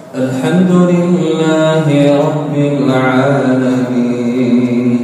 الحمد لله رب العالمين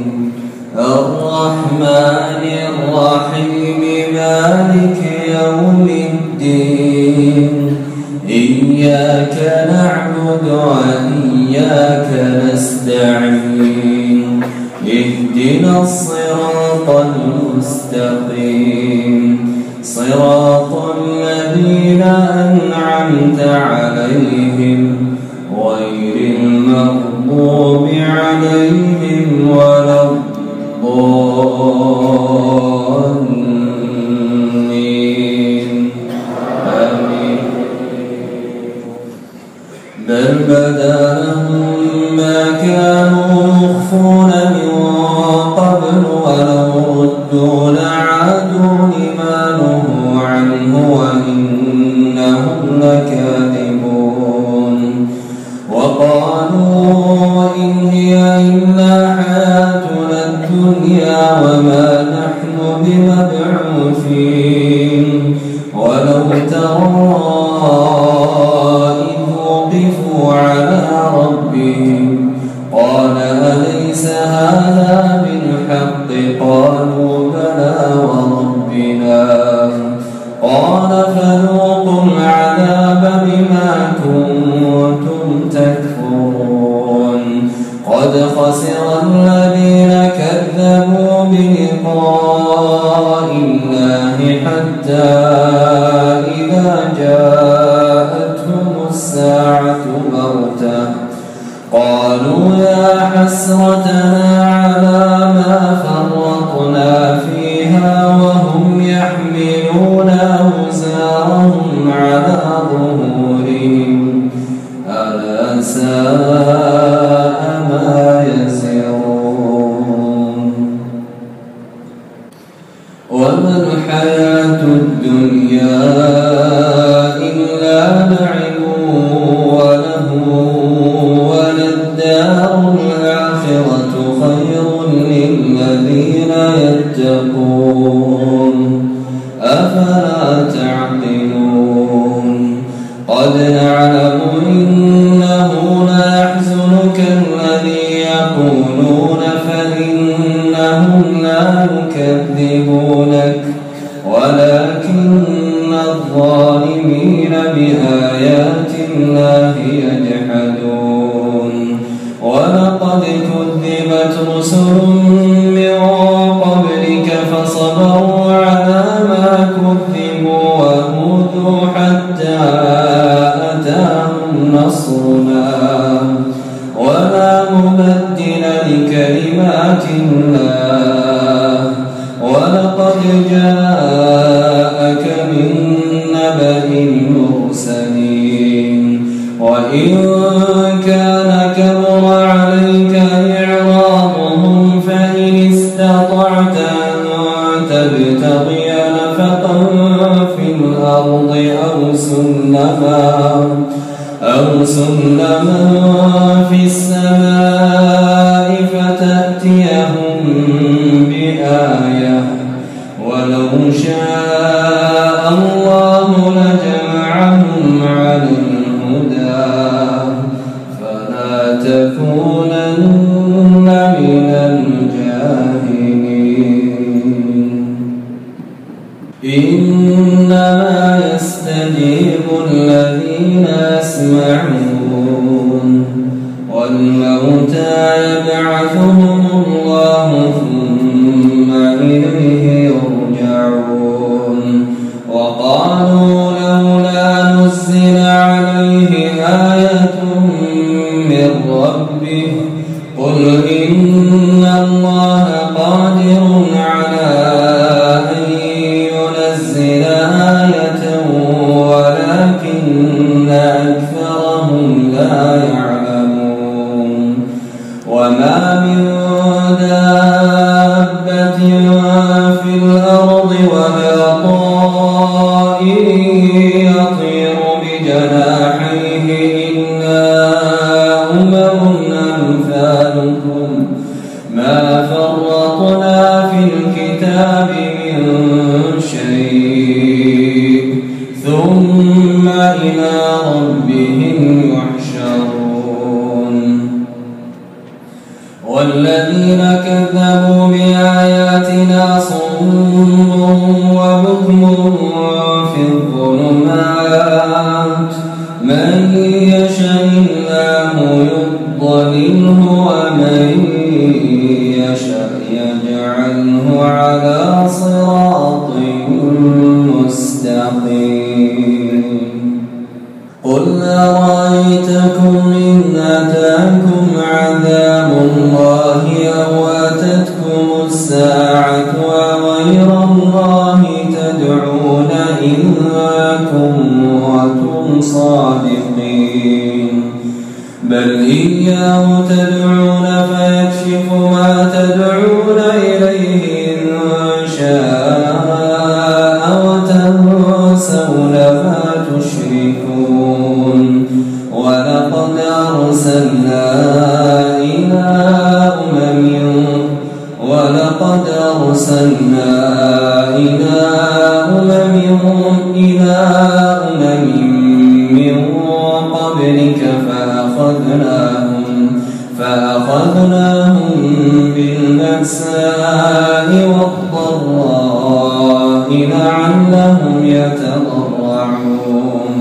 الرحمن الرحيم مالك يوم الدين إياك نعبد وإياك نستعين اهدنا الصراط المستقيم صراط الذين أنعمت عليهم غير المغضوب عليهم ولا الضالين آمين. بل بدا لهم ما كانوا يخفون من قبل ولو ردوا لعادوا لما نهوا عنه وإنهم لكاذبون. وقالوا إن هي إلا حياتنا الدنيا وما نحن بمبعوثين. ولو ترى إذ وقفوا على ربهم قال أليس هذا بالحق قالوا بلى وربنا قال فذوقوا العذاب بما كنتم تكفرون. قد خسر الذين كذبوا بلقاء الله حتى إذا جاءتهم الساعة بغتة قالوا يا حسرتنا على ما فرطنا فيها وهم يحملون أوزارهم على ظهورهم ألا ساء ما يزرون. وما الحياة الدنيا إلا لعب ولهو وللدار الآخرة خير للذين يتقون أفلا تعقلون. قد نعلم إنه ليحزنك الذي يقولون فإنهم لا يكذبونك ولكن الظالمين بآيات الله يجحدون. ولقد كذبت رسل من قبلك فصبروا على ما كذبوا وأوذوا حتى أتاهم نصرنا ولا مبدل لكلمات الله. ولقد جاءك من نبأ المرسلين. وإن كان كبر عليك إعراضهم فإن استطعت أن تبتغي نفقا في الأرض أو سلما في السماء فتأتيهم بآية ولو شاء الله لجمعهم على الهدى فلا تكونن من الجاهلين. إنما يستجيب الذين يسمعون والموتى يبعثهم الله ثم إليه يرجعون. وقالوا لولا نزل عليه آية من ربه قل إن الله قادر على أن ينزل آية ولكن أكثرهم لا يعلمون. وما من دابة في الأرض ولا طائر يطير بجناحيه إلا أمم أمثالكم ما فرطنا في الكتاب من شيء ثم إلى ربهم يحشرون. من يشاء الله يضلله ومن يشاء يجعله على صراط مستقيم قل أرأيتكم إن أتاكم عذاب الله أو أتتكم الساعة وغير الله تدعون إن كنتم صادقين بل إياه تدعون فيكشف ما تدعون إليه إن شاء وتنسون ما تشركون ولقد أرسلنا إلى أمم من قبلك فأخذناهم بالبأساء والضراء لعلهم يتضرعون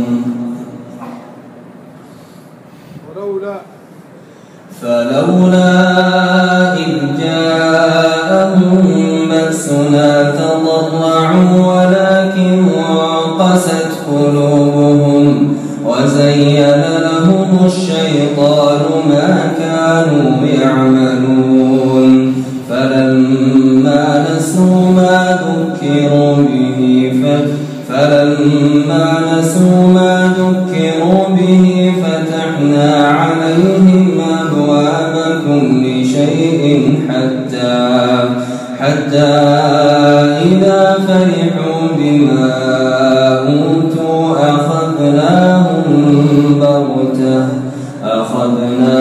فلولا إذ جاءهم بأسنا تضرعوا ولكن قست قلوبهم وزين لهم الشيطان ما كانوا يعملون فلما نسوا ما ذكروا به فتحنا عليهم أبواب كل شيء حتى إذا فرحوا بما أوتوا أخذناهم بغتة